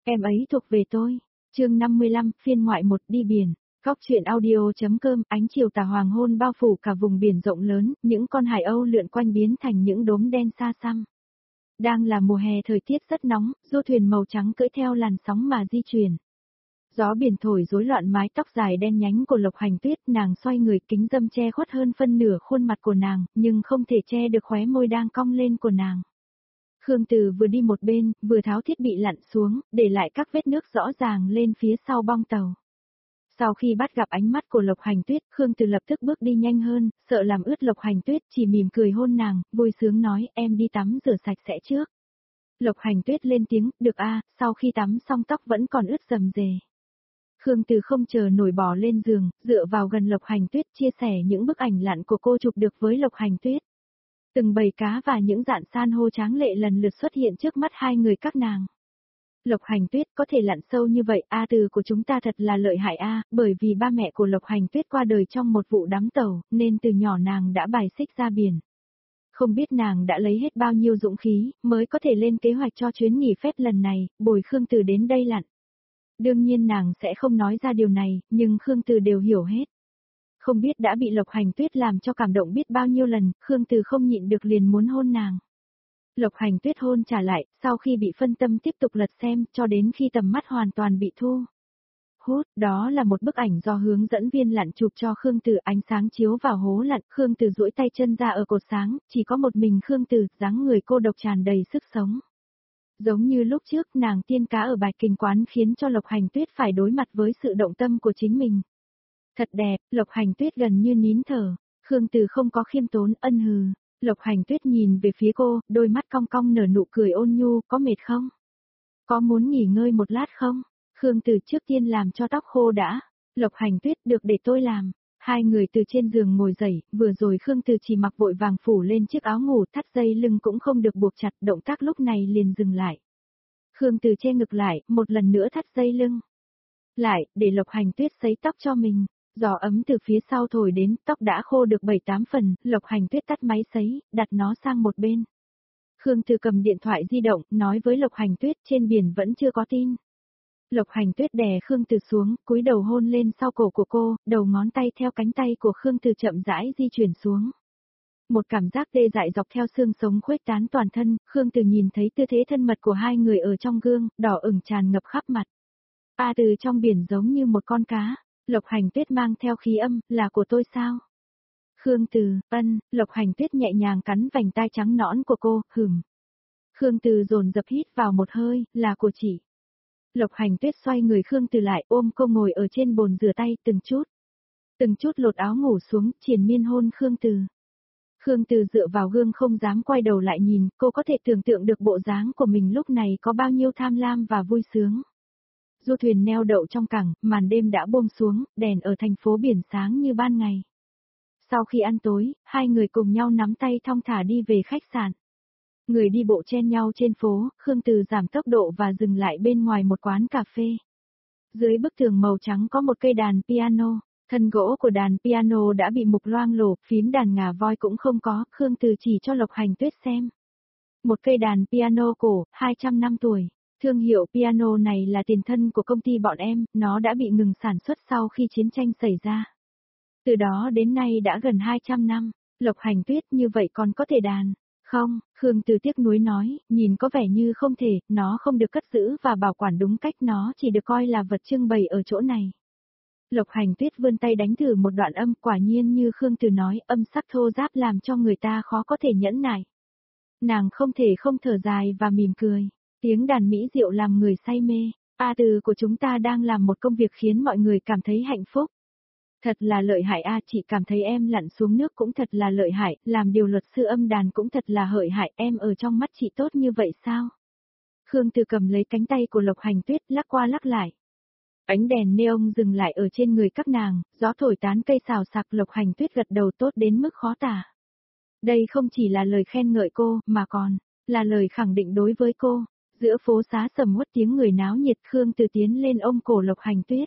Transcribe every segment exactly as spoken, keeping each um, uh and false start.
Em ấy thuộc về tôi. Chương năm mươi lăm, phiên ngoại một, đi biển. Góc truyện audio.com, ánh chiều tà hoàng hôn bao phủ cả vùng biển rộng lớn, những con hải âu lượn quanh biến thành những đốm đen xa xăm. Đang là mùa hè, thời tiết rất nóng, du thuyền màu trắng cưỡi theo làn sóng mà di chuyển. Gió biển thổi rối loạn mái tóc dài đen nhánh của Lộc Hành Tuyết, nàng xoay người, kính dâm che khuất hơn phân nửa khuôn mặt của nàng, nhưng không thể che được khóe môi đang cong lên của nàng. Khương Từ vừa đi một bên, vừa tháo thiết bị lặn xuống, để lại các vết nước rõ ràng lên phía sau bong tàu. Sau khi bắt gặp ánh mắt của Lộc Hành Tuyết, Khương Từ lập tức bước đi nhanh hơn, sợ làm ướt Lộc Hành Tuyết, chỉ mỉm cười hôn nàng, vui sướng nói, em đi tắm rửa sạch sẽ trước. Lộc Hành Tuyết lên tiếng, được a, sau khi tắm xong tóc vẫn còn ướt rầm rề. Khương Từ không chờ nổi bò lên giường, dựa vào gần Lộc Hành Tuyết, chia sẻ những bức ảnh lặn của cô chụp được với Lộc Hành Tuyết. Từng bầy cá và những dạn san hô tráng lệ lần lượt xuất hiện trước mắt hai người các nàng. Lộc Hành Tuyết có thể lặn sâu như vậy, A Từ của chúng ta thật là lợi hại a, bởi vì ba mẹ của Lộc Hành Tuyết qua đời trong một vụ đắm tàu, nên từ nhỏ nàng đã bài xích ra biển. Không biết nàng đã lấy hết bao nhiêu dũng khí, mới có thể lên kế hoạch cho chuyến nghỉ phép lần này, bồi Khương Từ đến đây lặn. Đương nhiên nàng sẽ không nói ra điều này, nhưng Khương Từ đều hiểu hết. Không biết đã bị Lộc Hành Tuyết làm cho cảm động biết bao nhiêu lần, Khương Từ không nhịn được liền muốn hôn nàng. Lộc Hành Tuyết hôn trả lại, sau khi bị phân tâm tiếp tục lật xem, cho đến khi tầm mắt hoàn toàn bị thu hút, đó là một bức ảnh do hướng dẫn viên lặn chụp cho Khương Từ, ánh sáng chiếu vào hố lặn, Khương Từ duỗi tay chân ra ở cột sáng, chỉ có một mình Khương Từ, dáng người cô độc tràn đầy sức sống. Giống như lúc trước, nàng tiên cá ở Bạch Kình quán khiến cho Lộc Hành Tuyết phải đối mặt với sự động tâm của chính mình. Thật đẹp, Lộc Hành Tuyết gần như nín thở, Khương Từ không có khiêm tốn, ân hừ. Lộc Hành Tuyết nhìn về phía cô, đôi mắt cong cong nở nụ cười ôn nhu, có mệt không? Có muốn nghỉ ngơi một lát không? Khương Từ trước tiên làm cho tóc khô đã. Lộc Hành Tuyết, được, để tôi làm. Hai người từ trên giường ngồi dậy, vừa rồi Khương Từ chỉ mặc vội vàng phủ lên chiếc áo ngủ, thắt dây lưng cũng không được buộc chặt, động tác lúc này liền dừng lại. Khương Từ che ngực lại, một lần nữa thắt dây lưng lại, để Lộc Hành Tuyết sấy tóc cho mình. Gió ấm từ phía sau thổi đến, tóc đã khô được bảy tám phần, Lộc Hành Tuyết tắt máy sấy, đặt nó sang một bên. Khương Từ cầm điện thoại di động, nói với Lộc Hành Tuyết, trên biển vẫn chưa có tin. Lộc Hành Tuyết đè Khương Từ xuống, cúi đầu hôn lên sau cổ của cô, đầu ngón tay theo cánh tay của Khương Từ chậm rãi di chuyển xuống. Một cảm giác tê dại dọc theo xương sống khuếch tán toàn thân, Khương Từ nhìn thấy tư thế thân mật của hai người ở trong gương, đỏ ửng tràn ngập khắp mặt. A Từ trong biển giống như một con cá. Lộc Hành Tuyết mang theo khí âm, là của tôi sao? Khương Từ, ân, Lộc Hành Tuyết nhẹ nhàng cắn vành tai trắng nõn của cô, hừm. Khương Từ dồn dập hít vào một hơi, là của chị. Lộc Hành Tuyết xoay người Khương Từ lại, ôm cô ngồi ở trên bồn rửa tay, từng chút. Từng chút lột áo ngủ xuống, triền miên hôn Khương Từ. Khương Từ dựa vào gương không dám quay đầu lại nhìn, cô có thể tưởng tượng được bộ dáng của mình lúc này có bao nhiêu tham lam và vui sướng. Du thuyền neo đậu trong cảng, màn đêm đã buông xuống, đèn ở thành phố biển sáng như ban ngày. Sau khi ăn tối, hai người cùng nhau nắm tay thong thả đi về khách sạn. Người đi bộ chen nhau trên phố, Khương Từ giảm tốc độ và dừng lại bên ngoài một quán cà phê. Dưới bức tường màu trắng có một cây đàn piano, thân gỗ của đàn piano đã bị mục loang lổ, phím đàn ngà voi cũng không có, Khương Từ chỉ cho Lộc Hành Tuyết xem. Một cây đàn piano cổ, hai trăm năm tuổi. Thương hiệu piano này là tiền thân của công ty bọn em, nó đã bị ngừng sản xuất sau khi chiến tranh xảy ra. Từ đó đến nay đã gần hai trăm năm, Lộc Hành Tuyết như vậy còn có thể đàn. Không, Khương Từ tiếc nuối nói, nhìn có vẻ như không thể, nó không được cất giữ và bảo quản đúng cách, nó chỉ được coi là vật trưng bày ở chỗ này. Lộc Hành Tuyết vươn tay đánh thử một đoạn âm, quả nhiên như Khương Từ nói, âm sắc thô ráp làm cho người ta khó có thể nhẫn nại. Nàng không thể không thở dài và mỉm cười. Tiếng đàn mỹ diệu làm người say mê. A Từ của chúng ta đang làm một công việc khiến mọi người cảm thấy hạnh phúc. Thật là lợi hại a, chị cảm thấy em lặn xuống nước cũng thật là lợi hại, làm điều luật sư âm đàn cũng thật là hlợi hại, em ở trong mắt chị tốt như vậy sao? Khương Từ cầm lấy cánh tay của Lộc Hành Tuyết, lắc qua lắc lại. Ánh đèn neon dừng lại ở trên người các nàng, gió thổi tán cây xào xạc, Lộc Hành Tuyết gật đầu tốt đến mức khó tả. Đây không chỉ là lời khen ngợi cô, mà còn là lời khẳng định đối với cô. Giữa phố xá sầm uất tiếng người náo nhiệt, Khương Từ tiến lên ôm cổ Lộc Hành Tuyết.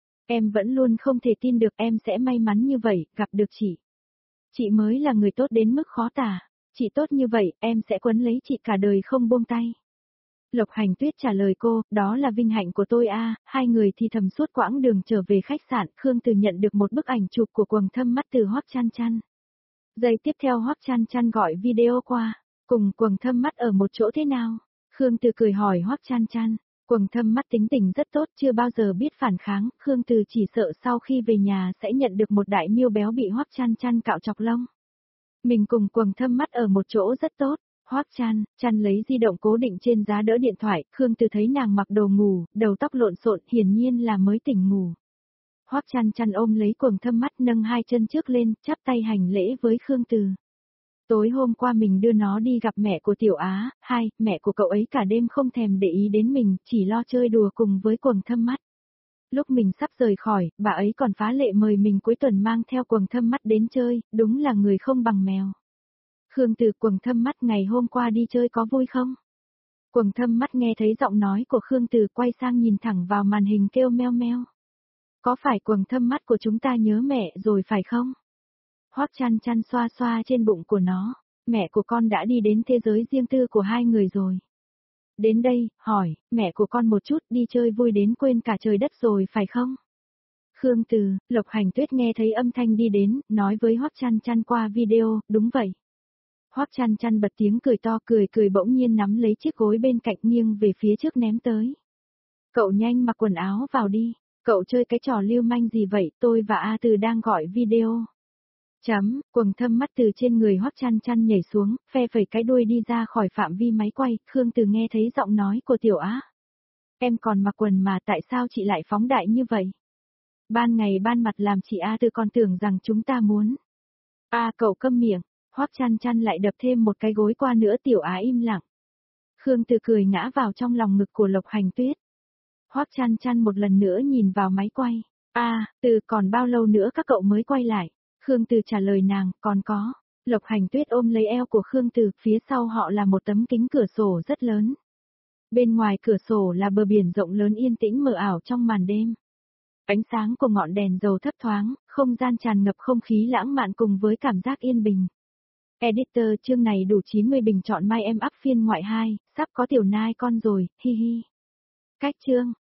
Em vẫn luôn không thể tin được em sẽ may mắn như vậy, gặp được chị. Chị mới là người tốt đến mức khó tả. Chị tốt như vậy, em sẽ quấn lấy chị cả đời không buông tay. Lộc Hành Tuyết trả lời cô, đó là vinh hạnh của tôi a. Hai người thì thầm suốt quãng đường trở về khách sạn, Khương Từ nhận được một bức ảnh chụp của quầng thâm mắt từ Hoắc Chan Chan. Giây tiếp theo Hoắc Chan Chan gọi video qua, cùng quầng thâm mắt ở một chỗ thế nào? Khương Từ cười hỏi Hoắc Chan Chan, quầng thâm mắt tính tình rất tốt, chưa bao giờ biết phản kháng, Khương Từ chỉ sợ sau khi về nhà sẽ nhận được một đại miêu béo bị Hoắc Chan Chan cạo chọc lông. Mình cùng quầng thâm mắt ở một chỗ rất tốt. Hoắc Chan, Chan lấy di động cố định trên giá đỡ điện thoại, Khương Từ thấy nàng mặc đồ ngủ, đầu tóc lộn xộn, hiển nhiên là mới tỉnh ngủ. Hoắc Chan Chan ôm lấy quầng thâm mắt nâng hai chân trước lên, chắp tay hành lễ với Khương Từ. Tối hôm qua mình đưa nó đi gặp mẹ của Tiểu Á, hai, mẹ của cậu ấy cả đêm không thèm để ý đến mình, chỉ lo chơi đùa cùng với quầng thâm mắt. Lúc mình sắp rời khỏi, bà ấy còn phá lệ mời mình cuối tuần mang theo quầng thâm mắt đến chơi, đúng là người không bằng mèo. Khương Từ, quầng thâm mắt ngày hôm qua đi chơi có vui không? Quầng thâm mắt nghe thấy giọng nói của Khương Từ quay sang nhìn thẳng vào màn hình kêu meo meo. Có phải quầng thâm mắt của chúng ta nhớ mẹ rồi phải không? Hoắc Chan Chan xoa xoa trên bụng của nó, mẹ của con đã đi đến thế giới riêng tư của hai người rồi. Đến đây, hỏi, mẹ của con một chút đi chơi vui đến quên cả trời đất rồi phải không? Khương Từ, Lộc Hành Tuyết nghe thấy âm thanh đi đến, nói với Hoắc Chan Chan qua video, đúng vậy. Hoắc Chan Chan bật tiếng cười to, cười cười bỗng nhiên nắm lấy chiếc gối bên cạnh nghiêng về phía trước ném tới. Cậu nhanh mặc quần áo vào đi, cậu chơi cái trò lưu manh gì vậy, tôi và A Từ đang gọi video. Chấm, quầng thâm mắt từ trên người Hoắc Chan Chan nhảy xuống, phe phẩy cái đuôi đi ra khỏi phạm vi máy quay, Khương Từ nghe thấy giọng nói của Tiểu Á. Em còn mặc quần mà tại sao chị lại phóng đại như vậy? Ban ngày ban mặt làm chị A Từ còn tưởng rằng chúng ta muốn. A cậu câm miệng. Hoắc Chan Chan lại đập thêm một cái gối qua nữa, Tiểu Á im lặng. Khương Từ cười ngã vào trong lòng ngực của Lộc Hành Tuyết. Hoắc Chan Chan một lần nữa nhìn vào máy quay. A, Từ còn bao lâu nữa các cậu mới quay lại? Khương Từ trả lời nàng, còn có. Lộc Hành Tuyết ôm lấy eo của Khương Từ, phía sau họ là một tấm kính cửa sổ rất lớn. Bên ngoài cửa sổ là bờ biển rộng lớn yên tĩnh mờ ảo trong màn đêm. Ánh sáng của ngọn đèn dầu thấp thoáng, không gian tràn ngập không khí lãng mạn cùng với cảm giác yên bình. Editor, chương này đủ chín mươi bình chọn My Em Up phiên ngoại hai, sắp có tiểu nai con rồi, hi hi. Cách chương